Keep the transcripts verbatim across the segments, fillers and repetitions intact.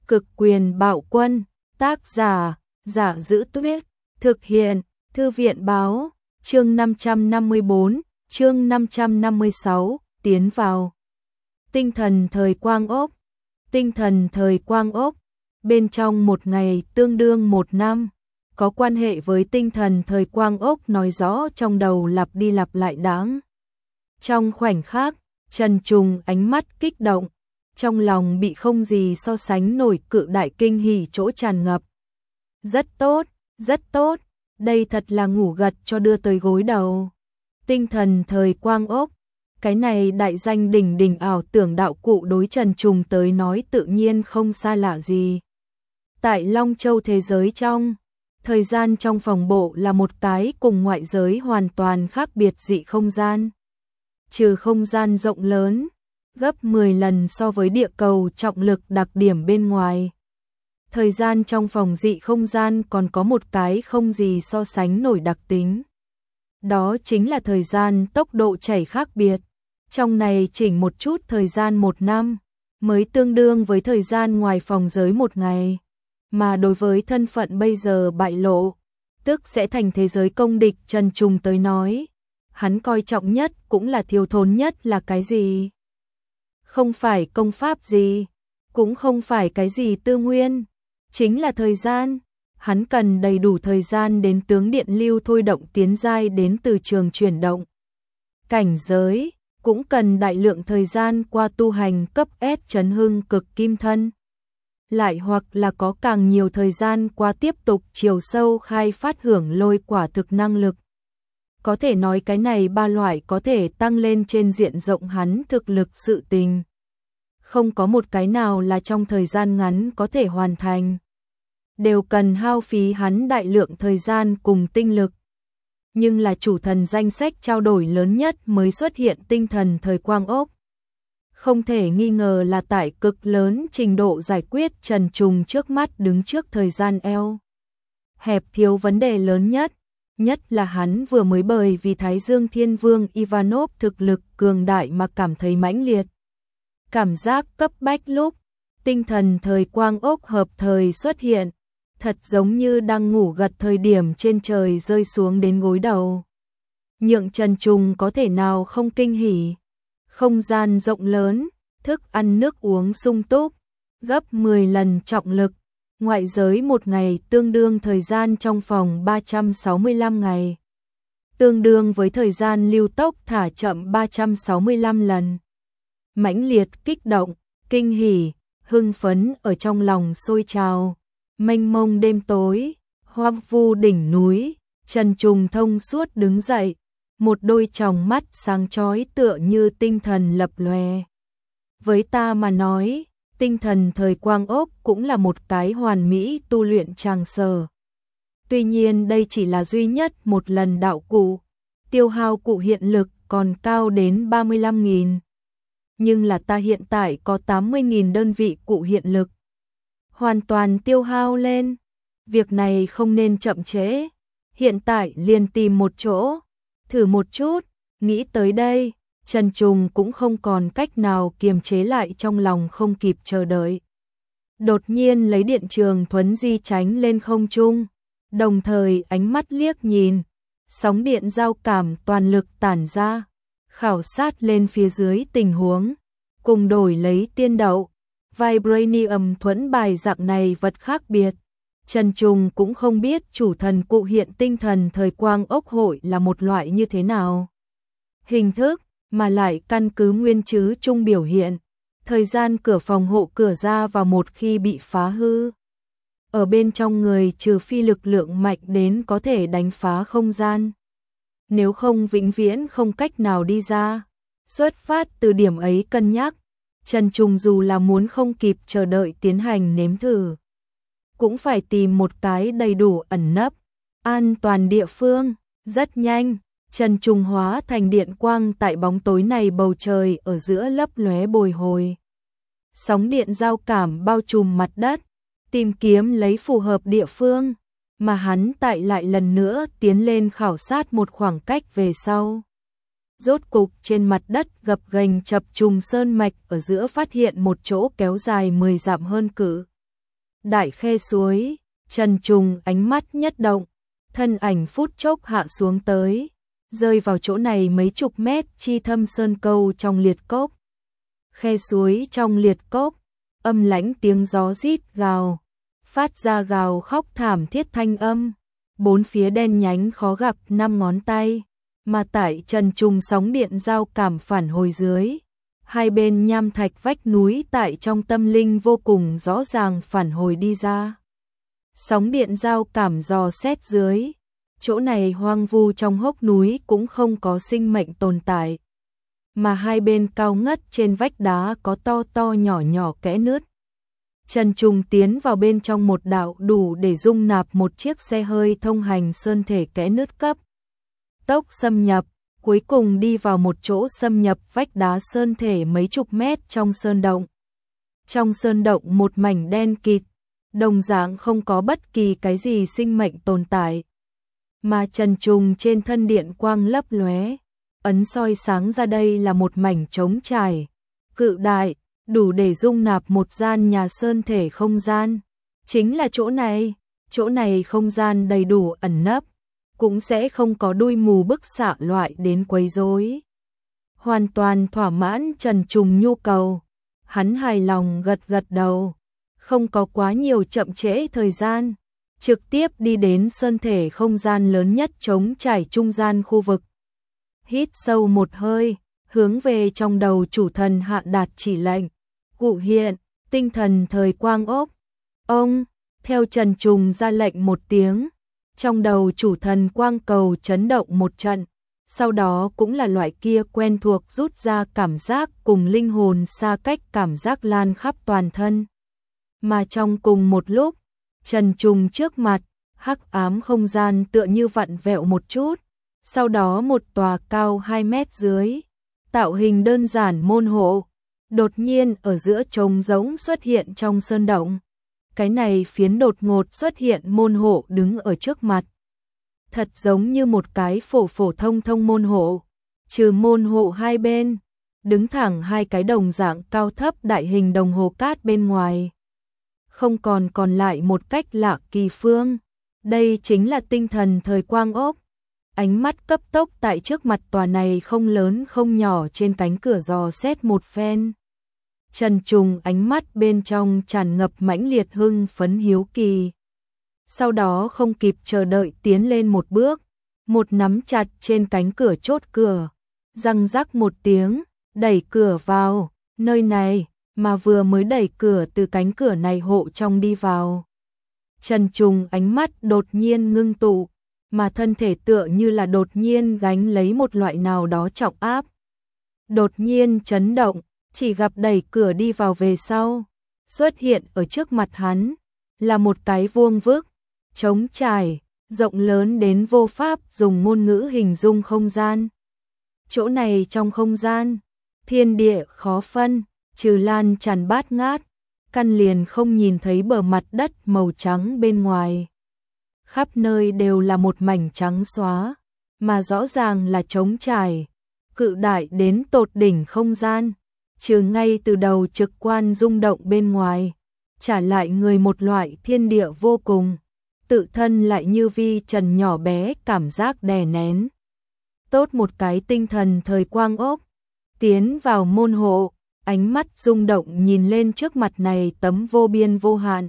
Cực quyền bạo quân, tác giả, Giả Giữ Tuyết, thực hiện, Thư viện báo, chương năm trăm năm mươi tư, chương năm trăm năm mươi sáu, tiến vào. Tinh thần thời Quang Ốc, tinh thần thời Quang Ốc, bên trong một ngày tương đương một năm, có quan hệ với tinh thần thời Quang Ốc nói rõ trong đầu lặp đi lặp lại đáng. Trong khoảnh khắc, Trần Trùng ánh mắt kích động, trong lòng bị không gì so sánh nổi cự đại kinh hỉ chỗ tràn ngập. Rất tốt, rất tốt, đây thật là ngủ gật cho đưa tới gối đầu. Tinh thần thời Quang Ốc, cái này đại danh đỉnh đỉnh ảo tưởng đạo cụ đối Trần Trùng tới nói tự nhiên không xa lạ gì. Tại Long Châu thế giới trong, thời gian trong phòng bộ là một cái cùng ngoại giới hoàn toàn khác biệt dị không gian. Trừ không gian rộng lớn, gấp mười lần so với địa cầu trọng lực đặc điểm bên ngoài. Thời gian trong phòng dị không gian còn có một cái không gì so sánh nổi đặc tính. Đó chính là thời gian tốc độ chảy khác biệt. Trong này chỉnh một chút thời gian một năm, mới tương đương với thời gian ngoài phòng giới một ngày. Mà đối với thân phận bây giờ bại lộ, tức sẽ thành thế giới công địch Trần Trùng tới nói. Hắn coi trọng nhất cũng là thiếu thốn nhất là cái gì? Không phải công pháp gì, cũng không phải cái gì tư nguyên, chính là thời gian. Hắn cần đầy đủ thời gian đến tướng điện lưu thôi động tiến giai đến từ trường chuyển động. Cảnh giới, cũng cần đại lượng thời gian qua tu hành cấp S chấn hưng cực kim thân. Lại hoặc là có càng nhiều thời gian qua tiếp tục chiều sâu khai phát hưởng lôi quả thực năng lực. Có thể nói cái này ba loại có thể tăng lên trên diện rộng hắn thực lực sự tình. Không có một cái nào là trong thời gian ngắn có thể hoàn thành. Đều cần hao phí hắn đại lượng thời gian cùng tinh lực. Nhưng là chủ thần danh sách trao đổi lớn nhất mới xuất hiện tinh thần thời Quang Ốc. Không thể nghi ngờ là tại cực lớn trình độ giải quyết Trần Trùng trước mắt đứng trước thời gian eo hẹp thiếu vấn đề lớn nhất. Nhất là hắn vừa mới bởi vì Thái Dương Thiên Vương Ivanov thực lực cường đại mà cảm thấy mãnh liệt. Cảm giác cấp bách lúc, tinh thần thời Quang Ốc hợp thời xuất hiện, thật giống như đang ngủ gật thời điểm trên trời rơi xuống đến gối đầu. Nhượng Trần Trùng có thể nào không kinh hỉ. Không gian rộng lớn, thức ăn nước uống sung túc, gấp mười lần trọng lực. Ngoại giới một ngày tương đương thời gian trong phòng ba trăm sáu mươi lăm ngày. Tương đương với thời gian lưu tốc thả chậm ba trăm sáu mươi lăm lần. Mãnh liệt kích động, kinh hỉ, hưng phấn ở trong lòng sôi trào. Mênh mông đêm tối, hoang vu đỉnh núi, Trần Trùng thông suốt đứng dậy. Một đôi tròng mắt sáng chói tựa như tinh thần lập lòe. Với ta mà nói, tinh thần thời Quang Ốc cũng là một cái hoàn mỹ tu luyện tràng sở. Tuy nhiên đây chỉ là duy nhất một lần đạo cụ, tiêu hao cụ hiện lực còn cao đến ba mươi lăm nghìn. Nhưng là ta hiện tại có tám mươi nghìn đơn vị cụ hiện lực. Hoàn toàn tiêu hao lên. Việc này không nên chậm trễ. Hiện tại liền tìm một chỗ, thử một chút. Nghĩ tới đây, Trần Trùng cũng không còn cách nào kiềm chế lại trong lòng không kịp chờ đợi. Đột nhiên lấy điện trường thuấn di tránh lên không trung, đồng thời ánh mắt liếc nhìn, sóng điện giao cảm toàn lực tản ra, khảo sát lên phía dưới tình huống, cùng đổi lấy tiên đậu, Vibranium thuẫn bài dạng này vật khác biệt. Trần Trùng cũng không biết chủ thần cụ hiện tinh thần thời Quang Ốc hội là một loại như thế nào. Hình thức, mà lại căn cứ nguyên chứ chung biểu hiện, thời gian cửa phòng hộ cửa ra vào một khi bị phá hư. Ở bên trong người trừ phi lực lượng mạnh đến có thể đánh phá không gian. Nếu không vĩnh viễn không cách nào đi ra. Xuất phát từ điểm ấy cân nhắc, Trần Trùng dù là muốn không kịp chờ đợi tiến hành nếm thử. Cũng phải tìm một cái đầy đủ ẩn nấp, an toàn địa phương, rất nhanh. Trần Trùng hóa thành điện quang tại bóng tối này bầu trời ở giữa lấp lóe bồi hồi. Sóng điện giao cảm bao trùm mặt đất, tìm kiếm lấy phù hợp địa phương, mà hắn tại lại lần nữa tiến lên khảo sát một khoảng cách về sau. Rốt cục trên mặt đất gập ghềnh chập trùng sơn mạch ở giữa phát hiện một chỗ kéo dài mười dặm hơn cự đại khe suối, Trần Trùng ánh mắt nhất động, thân ảnh phút chốc hạ xuống tới, rơi vào chỗ này mấy chục mét chi thâm sơn câu trong liệt cốc. Khe suối trong liệt cốc, âm lãnh tiếng gió rít gào, phát ra gào khóc thảm thiết thanh âm, bốn phía đen nhánh khó gặp năm ngón tay, mà tại Trần Trùng sóng điện giao cảm phản hồi dưới, hai bên nham thạch vách núi tại trong tâm linh vô cùng rõ ràng phản hồi đi ra. Sóng điện giao cảm dò xét dưới, chỗ này hoang vu trong hốc núi cũng không có sinh mệnh tồn tại, mà hai bên cao ngất trên vách đá có to to nhỏ nhỏ kẽ nứt. Trần Trùng tiến vào bên trong một đạo đủ để dung nạp một chiếc xe hơi thông hành sơn thể kẽ nứt cấp tốc xâm nhập, cuối cùng đi vào một chỗ xâm nhập vách đá sơn thể mấy chục mét trong sơn động. Trong sơn động một mảnh đen kịt, đồng dạng không có bất kỳ cái gì sinh mệnh tồn tại, mà Trần Trùng trên thân điện quang lấp lóe, ấn soi sáng ra đây là một mảnh trống trải, cự đại, đủ để dung nạp một gian nhà sơn thể không gian. Chính là chỗ này, chỗ này không gian đầy đủ ẩn nấp, cũng sẽ không có đuôi mù bức xạ loại đến quấy rối. Hoàn toàn thỏa mãn Trần Trùng nhu cầu, hắn hài lòng gật gật đầu, không có quá nhiều chậm trễ thời gian, trực tiếp đi đến sơn thể không gian lớn nhất trống trải trung gian khu vực. Hít sâu một hơi, hướng về trong đầu chủ thần hạ đạt chỉ lệnh, cụ hiện, tinh thần thời quang ốc. Ông, theo Trần Trùng ra lệnh một tiếng, trong đầu chủ thần quang cầu chấn động một trận, sau đó cũng là loại kia quen thuộc rút ra cảm giác cùng linh hồn xa cách cảm giác lan khắp toàn thân. Mà trong cùng một lúc, Trần Trùng trước mặt, hắc ám không gian tựa như vặn vẹo một chút, sau đó một tòa cao hai mét dưới, tạo hình đơn giản môn hộ, đột nhiên ở giữa trống rỗng xuất hiện trong sơn động. Cái này phiến đột ngột xuất hiện môn hộ đứng ở trước mặt. Thật giống như một cái phổ phổ thông thông môn hộ, trừ môn hộ hai bên, đứng thẳng hai cái đồng dạng cao thấp đại hình đồng hồ cát bên ngoài. Không còn còn lại một cách lạ kỳ phương. Đây chính là tinh thần thời quang ốc. Ánh mắt cấp tốc tại trước mặt tòa này không lớn không nhỏ trên cánh cửa dò xét một phen. Trần Trùng ánh mắt bên trong tràn ngập mãnh liệt hưng phấn hiếu kỳ. Sau đó không kịp chờ đợi tiến lên một bước, một nắm chặt trên cánh cửa chốt cửa, răng rắc một tiếng, đẩy cửa vào, nơi này, mà vừa mới đẩy cửa từ cánh cửa này hộ trong đi vào. Trần Trùng ánh mắt đột nhiên ngưng tụ, mà thân thể tựa như là đột nhiên gánh lấy một loại nào đó trọng áp. Đột nhiên chấn động, chỉ gặp đẩy cửa đi vào về sau, xuất hiện ở trước mặt hắn, là một cái vuông vức, trống trải, rộng lớn đến vô pháp dùng ngôn ngữ hình dung không gian. Chỗ này trong không gian, thiên địa khó phân, trừ lan tràn bát ngát, căn liền không nhìn thấy bờ mặt đất màu trắng bên ngoài. Khắp nơi đều là một mảnh trắng xóa, mà rõ ràng là trống trải, cự đại đến tột đỉnh không gian, trừ ngay từ đầu trực quan rung động bên ngoài, trả lại người một loại thiên địa vô cùng, tự thân lại như vi trần nhỏ bé cảm giác đè nén. Tốt một cái tinh thần thời quang ốc, tiến vào môn hộ, ánh mắt rung động nhìn lên trước mặt này tấm vô biên vô hạn,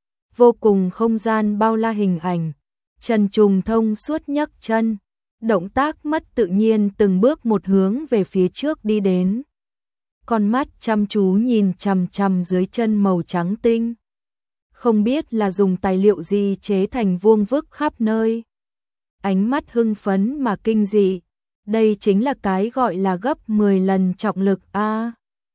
vô cùng không gian bao la hình ảnh. Trần Trùng thông suốt nhấc chân, động tác mất tự nhiên từng bước một hướng về phía trước đi đến. Con mắt chăm chú nhìn chằm chằm dưới chân màu trắng tinh. Không biết là dùng tài liệu gì chế thành vuông vức khắp nơi. Ánh mắt hưng phấn mà kinh dị, đây chính là cái gọi là gấp mười lần trọng lực a.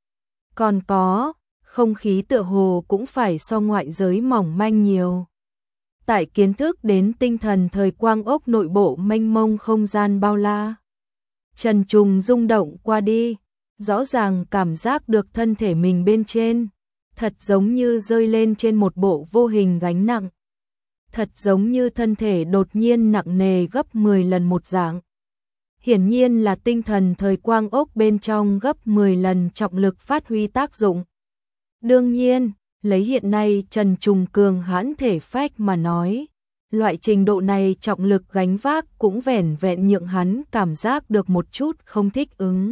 Còn có, không khí tựa hồ cũng phải so ngoại giới mỏng manh nhiều. Tại kiến thức đến tinh thần thời quang ốc nội bộ mênh mông không gian bao la, Trần Trùng rung động qua đi, rõ ràng cảm giác được thân thể mình bên trên, thật giống như rơi lên trên một bộ vô hình gánh nặng. Thật giống như thân thể đột nhiên nặng nề gấp mười lần một dạng. Hiển nhiên là tinh thần thời quang ốc bên trong gấp mười lần trọng lực phát huy tác dụng. Đương nhiên, Lấy hiện nay Trần Trùng cường hãn thể phách mà nói, loại trình độ này trọng lực gánh vác cũng vẻn vẹn nhượng hắn cảm giác được một chút không thích ứng.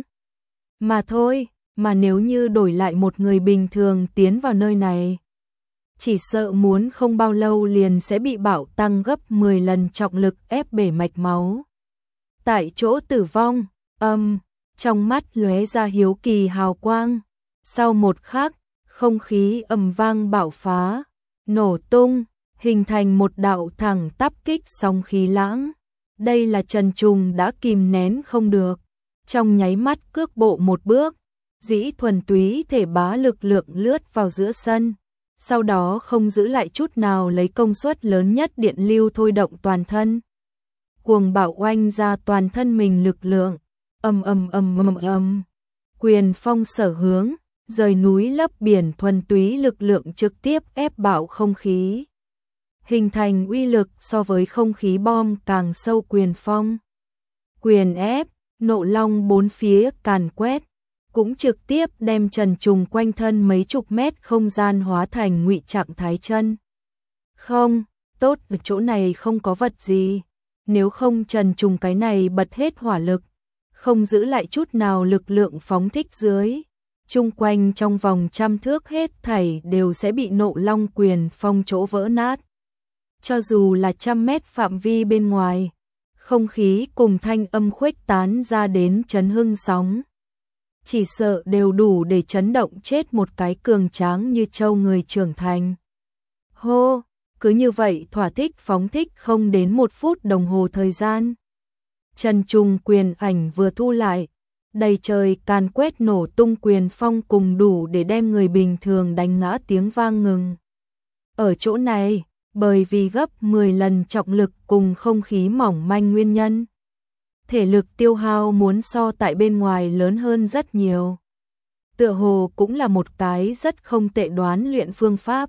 Mà thôi, mà nếu như đổi lại một người bình thường tiến vào nơi này, chỉ sợ muốn không bao lâu liền sẽ bị bạo tăng gấp mười lần trọng lực ép bể mạch máu. Tại chỗ tử vong, âm, trong mắt lóe ra hiếu kỳ hào quang. Sau một khắc, không khí ầm vang bạo phá, nổ tung, hình thành một đạo thẳng tắp kích sóng khí lãng. Đây là Trần Trùng đã kìm nén không được. Trong nháy mắt cước bộ một bước, dĩ thuần túy thể bá lực lượng lướt vào giữa sân. Sau đó không giữ lại chút nào lấy công suất lớn nhất điện lưu thôi động toàn thân. Cuồng bạo oanh ra toàn thân mình lực lượng, ầm ầm ầm ầm ầm. Quyền phong sở hướng, rời núi lấp biển thuần túy lực lượng trực tiếp ép bạo không khí. Hình thành uy lực so với không khí bom càng sâu quyền phong. Quyền ép, nộ long bốn phía càn quét, cũng trực tiếp đem Trần Trùng quanh thân mấy chục mét không gian hóa thành ngụy trạng thái chân. Không, tốt, ở chỗ này không có vật gì. Nếu không Trần Trùng cái này bật hết hỏa lực, không giữ lại chút nào lực lượng phóng thích dưới. Chung quanh trong vòng trăm thước hết thảy đều sẽ bị nộ long quyền phong chỗ vỡ nát. Cho dù là trăm mét phạm vi bên ngoài, không khí cùng thanh âm khuếch tán ra đến chấn hưng sóng. Chỉ sợ đều đủ để chấn động chết một cái cường tráng như châu người trưởng thành. Hô, cứ như vậy thỏa thích phóng thích không đến một phút đồng hồ thời gian. Trần Trùng quyền ảnh vừa thu lại, đầy trời càn quét nổ tung quyền phong cùng đủ để đem người bình thường đánh ngã tiếng vang ngừng. Ở chỗ này, bởi vì gấp mười lần trọng lực cùng không khí mỏng manh nguyên nhân, thể lực tiêu hao muốn so tại bên ngoài lớn hơn rất nhiều. Tựa hồ cũng là một cái rất không tệ đoán luyện phương pháp.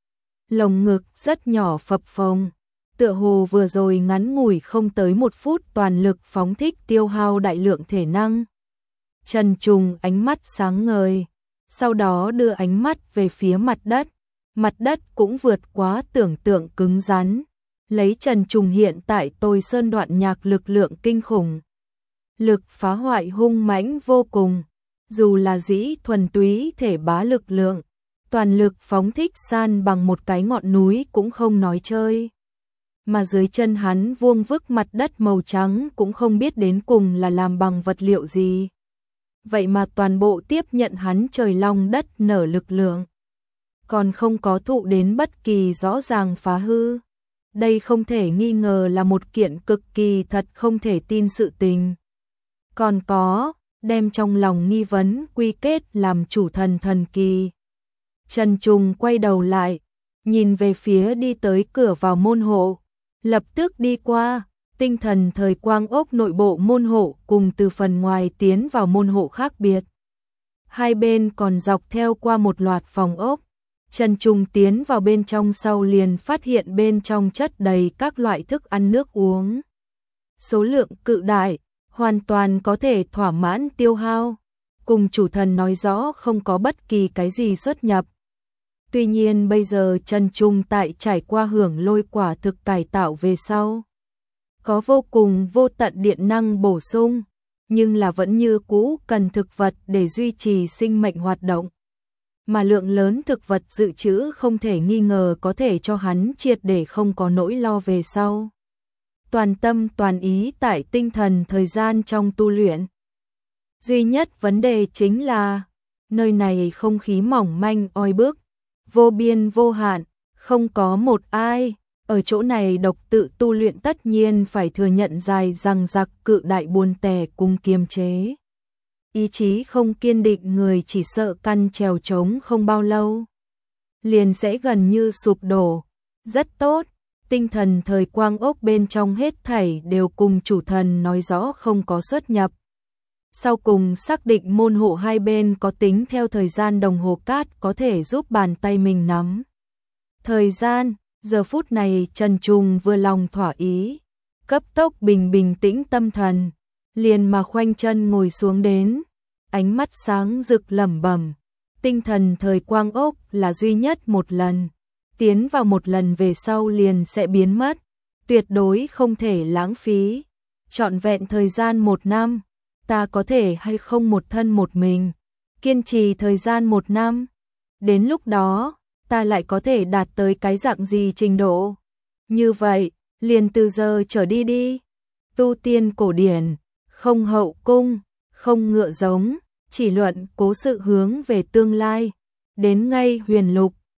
Lồng ngực rất nhỏ phập phồng, tựa hồ vừa rồi ngắn ngủi không tới một phút toàn lực phóng thích tiêu hao đại lượng thể năng. Trần Trùng ánh mắt sáng ngời, sau đó đưa ánh mắt về phía mặt đất. Mặt đất cũng vượt quá tưởng tượng cứng rắn. Lấy Trần Trùng hiện tại Tôi Sơn đoạn nhạc lực lượng kinh khủng. Lực phá hoại hung mãnh vô cùng. Dù là dĩ thuần túy thể bá lực lượng, toàn lực phóng thích san bằng một cái ngọn núi cũng không nói chơi. Mà dưới chân hắn vuông vức mặt đất màu trắng cũng không biết đến cùng là làm bằng vật liệu gì. Vậy mà toàn bộ tiếp nhận hắn trời long đất nở lực lượng. Còn không có thụ đến bất kỳ rõ ràng phá hư. Đây không thể nghi ngờ là một kiện cực kỳ thật không thể tin sự tình. Còn có, đem trong lòng nghi vấn quy kết làm chủ thần thần kỳ. Trần Trùng quay đầu lại, nhìn về phía đi tới cửa vào môn hộ, lập tức đi qua, tinh thần thời quang ốc nội bộ môn hộ cùng từ phần ngoài tiến vào môn hộ khác biệt. Hai bên còn dọc theo qua một loạt phòng ốc. Trần Trùng tiến vào bên trong sau liền phát hiện bên trong chất đầy các loại thức ăn nước uống. Số lượng cự đại, hoàn toàn có thể thỏa mãn tiêu hao. Cùng chủ thần nói rõ không có bất kỳ cái gì xuất nhập. Tuy nhiên bây giờ Trần Trùng tại trải qua hưởng lôi quả thực cải tạo về sau, có vô cùng vô tận điện năng bổ sung, nhưng là vẫn như cũ cần thực vật để duy trì sinh mệnh hoạt động. Mà lượng lớn thực vật dự trữ không thể nghi ngờ có thể cho hắn triệt để không có nỗi lo về sau. Toàn tâm toàn ý tại tinh thần thời gian trong tu luyện. Duy nhất vấn đề chính là, nơi này không khí mỏng manh oi bức, vô biên vô hạn, không có một ai. Ở chỗ này độc tự tu luyện tất nhiên phải thừa nhận dài rằng giặc cự đại buồn tẻ cùng kiềm chế. Ý chí không kiên định người chỉ sợ căn trèo trống không bao lâu, liền sẽ gần như sụp đổ. Rất tốt, tinh thần thời quang ốc bên trong hết thảy đều cùng chủ thần nói rõ không có xuất nhập. Sau cùng xác định môn hộ hai bên có tính theo thời gian đồng hồ cát có thể giúp bàn tay mình nắm thời gian. Giờ phút này Trần Trùng vừa lòng thỏa ý, cấp tốc bình bình tĩnh tâm thần, liền mà khoanh chân ngồi xuống đến, ánh mắt sáng rực lẩm bẩm, Tinh thần thời quang ốc là duy nhất một lần, tiến vào một lần về sau liền sẽ biến mất, tuyệt đối không thể lãng phí. Trọn vẹn thời gian một năm, ta có thể hay không một thân một mình, kiên trì thời gian một năm, đến lúc đó, ta lại có thể đạt tới cái dạng gì trình độ. Như vậy, liền từ giờ trở đi đi, tu tiên cổ điển, không hậu cung, không ngựa giống, chỉ luận cố sự hướng về tương lai, đến ngay huyền lục,